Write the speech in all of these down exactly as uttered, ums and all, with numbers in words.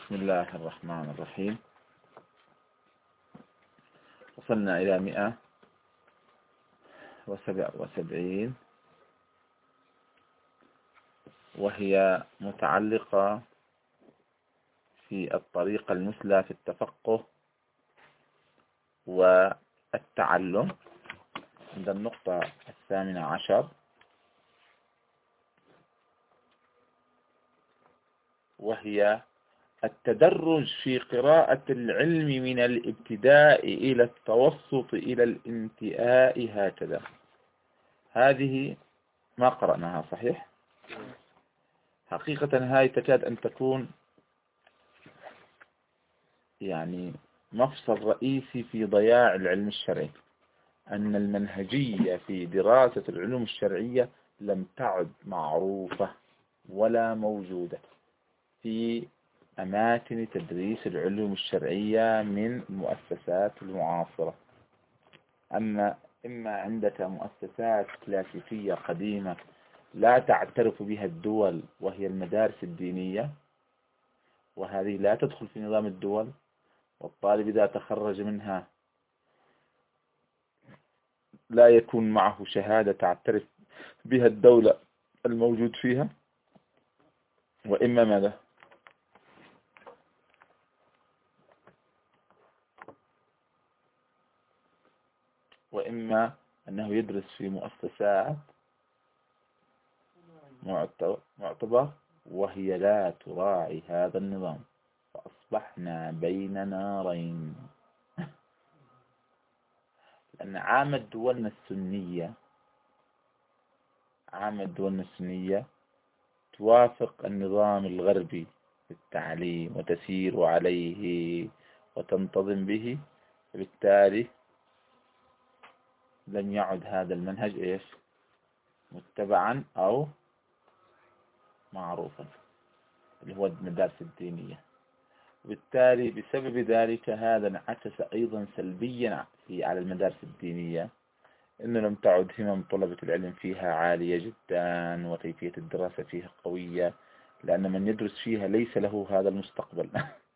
بسم الله الرحمن الرحيم. وصلنا إلى مئة وسبع وسبعين، وهي متعلقة في الطريقة المثلى في التفقه والتعلم عند النقطة الثامنة عشر، وهي التدرج في قراءة العلم من الابتداء إلى التوسط إلى الانتهاء هكذا. هذه ما قرأناها صحيح؟ حقيقة هاي تكاد أن تكون يعني مفصل رئيسي في ضياع العلم الشرعي، أن المنهجية في دراسة العلوم الشرعية لم تعد معروفة ولا موجودة في أماكن تدريس العلوم الشرعية من المؤسسات المعاصرة. أما إما عندك مؤسسات كلاسيكية قديمة لا تعترف بها الدول، وهي المدارس الدينية، وهذه لا تدخل في نظام الدول، والطالب إذا تخرج منها لا يكون معه شهادة تعترف بها الدولة الموجود فيها. وإما ماذا؟ وإما أنه يدرس في مؤسسات معتبر وهي لا تراعي هذا النظام، فأصبحنا بين نارين. لأن عامة دولنا السنية عامة دولنا السنية توافق النظام الغربي في التعليم وتسير عليه وتنتظم به، فبالتالي لم يعد هذا المنهج إيش متبعا أو معروفا، اللي هو المدارس الدينية. وبالتالي بسبب ذلك هذا انعكس أيضا سلبيا في على المدارس الدينية، إنه لم تعد همم طلبة العلم فيها عالية جدا، وكيفية الدراسة فيها قوية، لأن من يدرس فيها ليس له هذا المستقبل.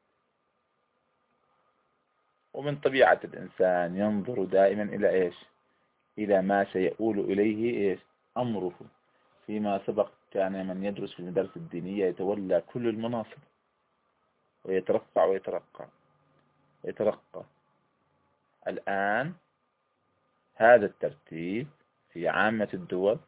ومن طبيعة الإنسان ينظر دائما إلى إيش؟ إلى ما سيؤول إليه إيش؟ أمره. فيما سبق كان من يدرس في المدارس الدينية يتولى كل المناصب ويترفع ويترقى ويترقى. الآن هذا الترتيب في عامة الدول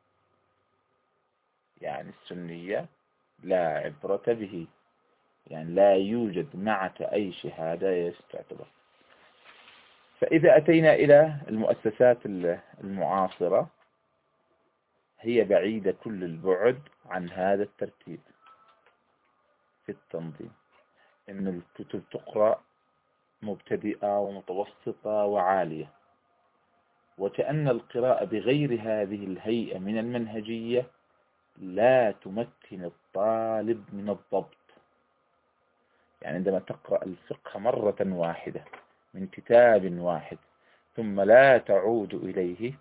يعني السنية لا عبرة به، يعني لا يوجد معك أي شهادة تعتبر. فإذا أتينا إلى المؤسسات المعاصرة هي بعيدة كل البعد عن هذا الترتيب في التنظيم، إن الكتب تقرأ مبتدئة ومتوسطة وعالية، وكأن القراءة بغير هذه الهيئة من المنهجية لا تمكن الطالب من الضبط. يعني عندما تقرأ الفقه مرة واحدة من كتاب واحد ثم لا تعود إليه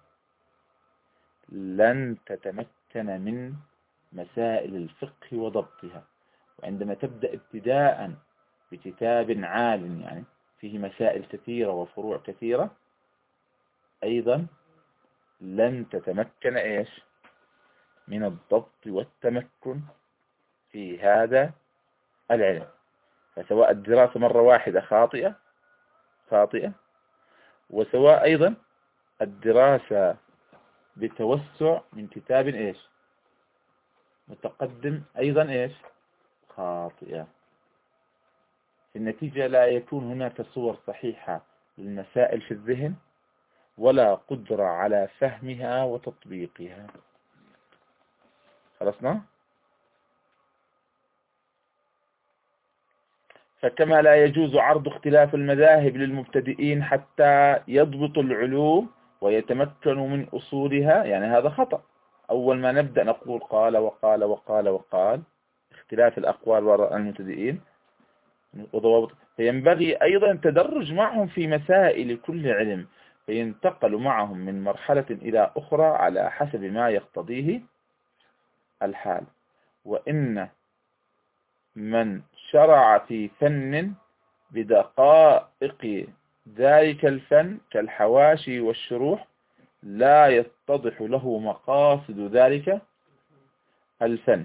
لن تتمكن من مسائل الفقه وضبطها. وعندما تبدأ ابتداء بكتاب عال يعني فيه مسائل كثيرة وفروع كثيرة أيضا لن تتمكن إيش من الضبط والتمكن في هذا العلم. فسواء الدراسة مرة واحدة خاطئة خاطئة وسواء أيضا الدراسة بتوسع من كتاب إيش متقدم أيضا إيش خاطئة. في النتيجة لا يكون هناك صور صحيحة للمسائل في الذهن ولا قدرة على فهمها وتطبيقها. خلصنا؟ فكما لا يجوز عرض اختلاف المذاهب للمبتدئين حتى يضبطوا العلوم ويتمكنوا من أصولها، يعني هذا خطأ. أول ما نبدأ نقول قال وقال وقال وقال، اختلاف الأقوال وراء المبتدئين وضوابط. فينبغي أيضا التدرج معهم في مسائل كل علم، فينتقل معهم من مرحلة إلى أخرى على حسب ما يقتضيه الحال. وإن من شرع في فن بدقائق ذلك الفن كالحواشي والشروح لا يتضح له مقاصد ذلك الفن.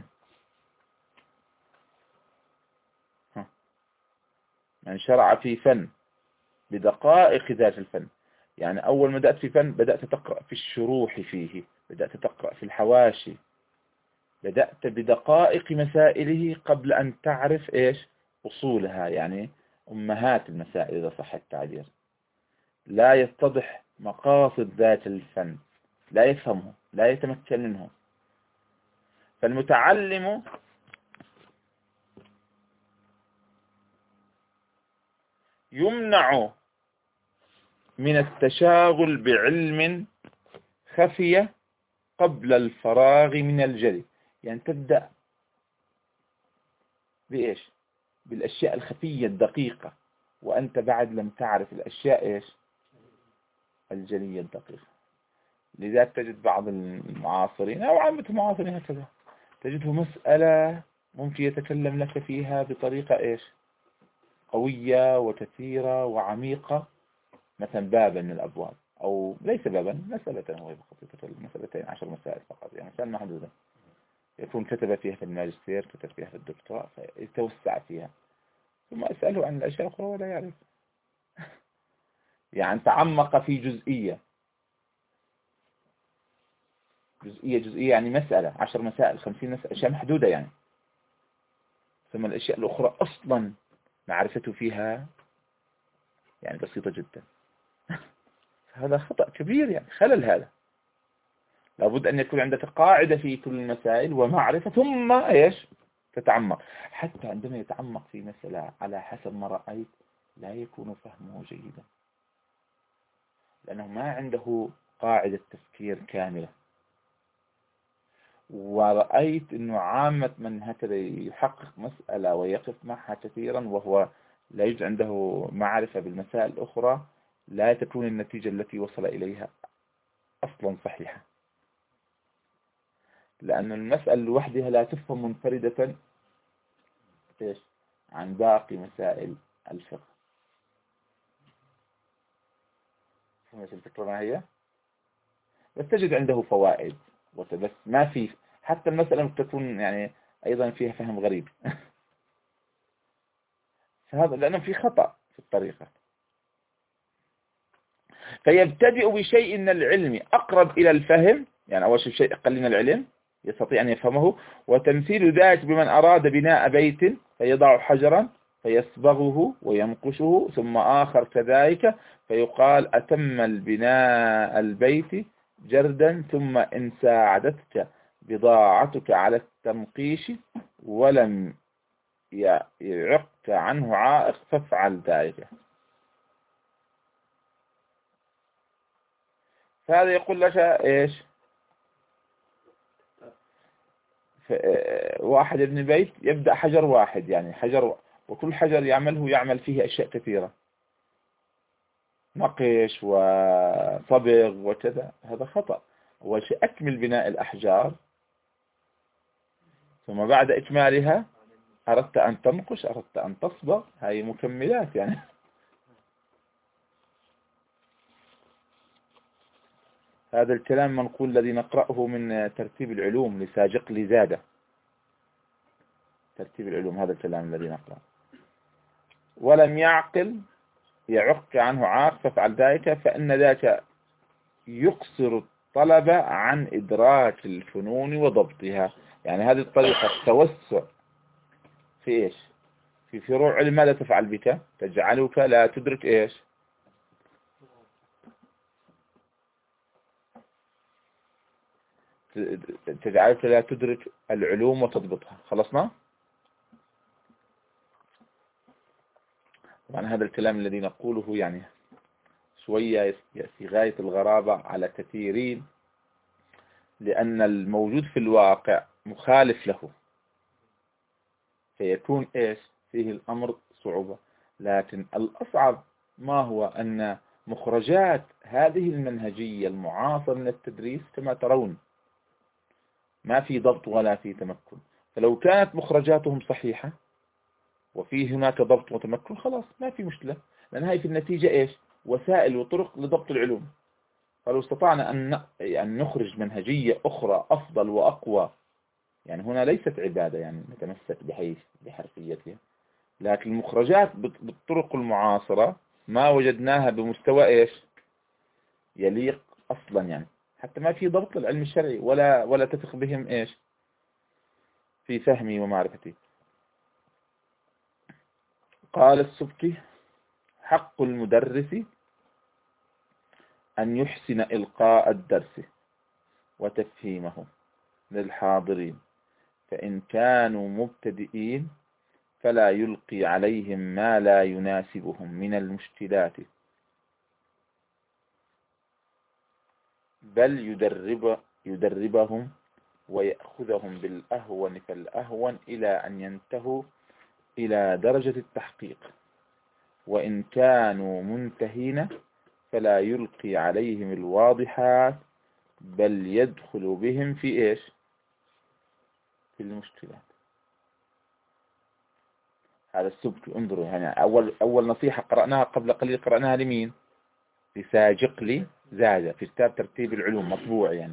من شرع في فن بدقائق ذات الفن، يعني أول ما بدأت في فن بدأت تقرأ في الشروح فيه، بدأت تقرأ في الحواشي، بدأت بدقائق مسائله قبل أن تعرف إيش أصولها، يعني أمهات المسائل إذا صح التعبير. لا يتضح مقاصد ذات الفن، لا يفهمه، لا يتمكن منه. فالمتعلم يمنع من التشاغل بعلم خفي قبل الفراغ من الجري، يعني تبدأ بإيش؟ بالأشياء الخفية الدقيقة وأنت بعد لم تعرف الأشياء إيش؟ الجلية الدقيقة. لذلك تجد بعض المعاصرين أو عامة المعاصرين هكذا، تجده مسألة ممكن يتكلم لك فيها بطريقة إيش؟ قوية وكثيرة وعميقة، مثلا بابا من الأبواب، أو ليس بابا، مسألة هو بخطيطة المسألتين عشر مسائل فقط، يعني مسألة محدودة يكون كتب فيها في الماجستير، كتب فيها في الدكتوراه، فيتوسع فيها، ثم أسأله عن الأشياء الأخرى ولا يعرف. يعني تعمق في جزئية جزئية جزئية يعني مسألة، عشر مسائل، خمسين مسألة، أشياء محدودة يعني، ثم الأشياء الأخرى أصلا معرفته فيها يعني بسيطة جدا. هذا خطأ كبير، يعني خلل. هذا لابد أن يكون عندك قاعدة في كل المسائل ومعرفة، ثم إيش تتعمق. حتى عندما يتعمق في مسألة على حسب ما رأيت لا يكون فهمه جيدا، لأنه ما عنده قاعدة تفكير كاملة. ورأيت أنه عامة من هكذا يحقق مسألة ويقف معها كثيرا وهو لا يوجد عنده معرفة بالمسائل الأخرى، لا تكون النتيجة التي وصل إليها أصلا صحيحة، لأن المسألة لوحدها لا تفهم منفردة إيش عن باقي مسائل الفقه. فهمت الفكرة ما هي؟ بس تجد عنده فوائد، بس ما في حتى المسألة تكون يعني أيضا فيها فهم غريب. فهذا لأنه في خطأ في الطريقة. فيبتدئ بشيء من العلم أقرب إلى الفهم، يعني أول شيء أقل من العلم يستطيع أن يفهمه، وتمثيل ذلك بمن أراد بناء بيت فيضع حجرا فيصبغه وينقشه، ثم آخر كذلك فيقال أتم البناء البيت جردا، ثم إن ساعدتك بضاعتك على التنقيش ولم يعق عنه عائق فافعل ذلك. فهذا يقول لك إيش؟ واحد ابن بيت يبدأ حجر واحد، يعني حجر، وكل حجر يعمله يعمل فيه أشياء كثيرة، نقش وصبغ وكذا. هذا خطأ. أول شيء أكمل بناء الأحجار، ثم بعد إكمالها أردت أن تنقش، أردت أن تصبغ، هاي مكملات يعني. هذا الكلام منقول الذي نقرأه من ترتيب العلوم لساجق لزادة، ترتيب العلوم، هذا الكلام الذي نقرأه. ولم يعقل يعق عنه عاق فافعل ذلك، فإن ذاك يقصر الطلب عن إدراك الفنون وضبطها. يعني هذه الطريقة التوسع في إيش؟ في فروع علم، ماذا تفعل بك؟ تجعلك لا تدرك إيش؟ تجعلك لا تدرك العلوم وتضبطها. خلصنا؟ طبعا هذا الكلام الذي نقوله يعني شوية في غاية الغرابة على كثيرين، لأن الموجود في الواقع مخالف له، فيكون إيش فيه الأمر صعوبة. لكن الأصعب ما هو أن مخرجات هذه المنهجية المعاصرة من التدريس كما ترون ما في ضبط ولا في تمكن. فلو كانت مخرجاتهم صحيحة وفي هناك ضبط وتمكن، خلاص ما في مشكلة، لأن هاي في النتيجة إيش؟ وسائل وطرق لضبط العلوم. فلو استطعنا أن يعني نخرج منهجية أخرى أفضل وأقوى، يعني هنا ليست عبادة يعني نتمسك بحيث بحرفيتها، لكن المخرجات بالطرق المعاصرة ما وجدناها بمستوى إيش يليق أصلا، يعني حتى ما في ضبط للعلم الشرعي ولا ولا تثق بهم إيش في فهمي ومعرفتي. قال السبكي: حق المدرس أن يحسن إلقاء الدرس وتفهيمه للحاضرين، فإن كانوا مبتدئين فلا يلقي عليهم ما لا يناسبهم من المشكلات، بل يدرب يدربهم ويأخذهم بالأهون فالأهون إلى أن ينتهوا إلى درجة التحقيق، وإن كانوا منتهين فلا يلقي عليهم الواضحات، بل يدخل بهم في إيش في المشكلات. هذا السبكي، انظروا يعني أول أول نصيحة قرأناها قبل قليل، قرأناها لمين؟ لساجقلي زادة في كتاب ترتيب العلوم مطبوع يعني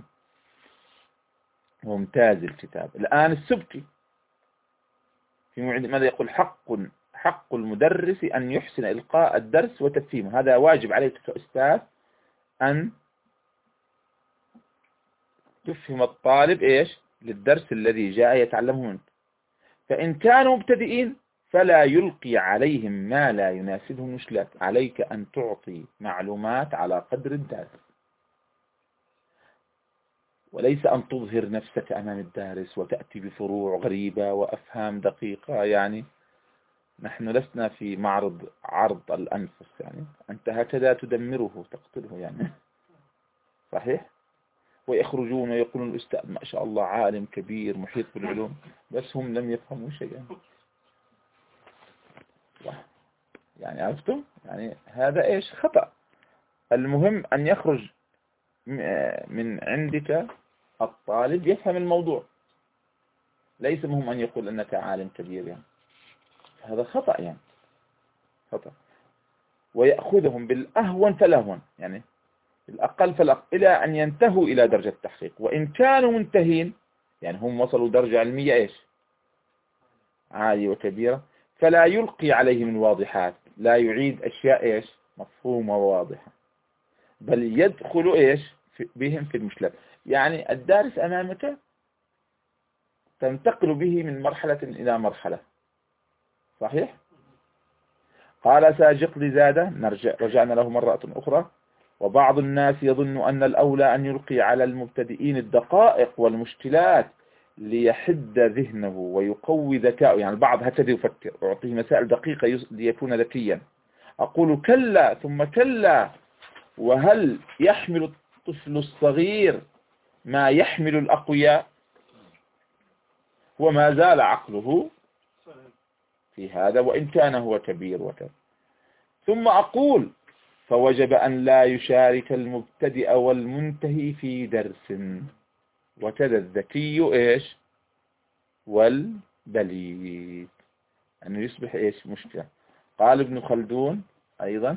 ممتاز الكتاب. الآن السبكي في ماذا يقول؟ حق حق المدرس أن يحسن إلقاء الدرس وتفهيمه، هذا واجب عليك كأستاذ أن تفهم الطالب إيش للدرس الذي جاء يتعلمه منك. فإن كانوا مبتدئين فلا يلقي عليهم ما لا يناسبهم مشكلات، عليك أن تعطي معلومات على قدر الدارس، وليس أن تظهر نفسك أمام الدارس وتأتي بفروع غريبة وأفهام دقيقة. يعني نحن لسنا في معرض عرض الأنفس، يعني أنت هكذا تدمره تقتله يعني صحيح. ويخرجون ويقولون الأستاذ ما شاء الله عالم كبير محيط بالعلوم، بس هم لم يفهموا شيئا. يعني عرفتم؟ يعني هذا إيش خطأ. المهم أن يخرج من عندك الطالب يفهم الموضوع، ليس مهم أن يقول أنك عالم كبير، يعني هذا خطأ، يعني خطأ. ويأخذهم بالأهون فالأهون، يعني الأقل فالأقل إلى أن ينتهوا إلى درجة التحقيق، وإن كانوا منتهين يعني هم وصلوا درجة علمية إيش عالية وكبيرة، فلا يلقي عليهم الواضحات، لا يعيد أشياء إيش مفهومة وواضحة، بل يدخل إيش بهم في المشكلات. يعني الدارس أمامك تنتقل به من مرحلة إلى مرحلة، صحيح. قال ساجقلي زادة، نرجع رجعنا له مرة أخرى: وبعض الناس يظن أن الأولى أن يلقي على المبتدئين الدقائق والمشكلات ليحد ذهنه ويقوي ذكاءه، يعني البعض هكذا يفكر، أعطيه مسائل دقيقة ليكون ذكيا. أقول كلا ثم كلا، وهل يحمل الطفل الصغير ما يحمل الأقوياء؟ وما زال عقله في هذا وإن كان هو كبير وكذا. ثم أقول فوجب أن لا يشارك المبتدئ والمنتهي في درس، وكذا الذكي إيش والبليد، أنه يصبح إيش مشكلة. قال ابن خلدون أيضا: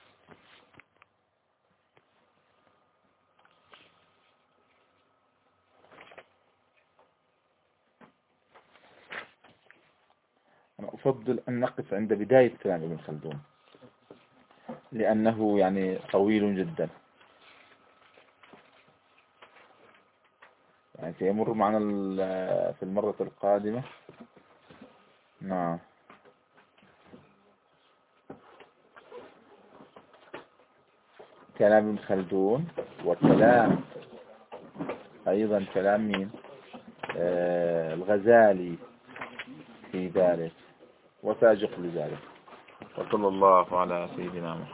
أنا أفضل أن نقف عند بداية كلام ابن خلدون لأنه يعني طويل جدا، يعني سيمر معنا في المرة القادمة. نعم. كلام ابن خلدون وكلام أيضا كلام مين آه الغزالي في ذلك وساجق لذلك. وصلى الله على سيدنا محمد.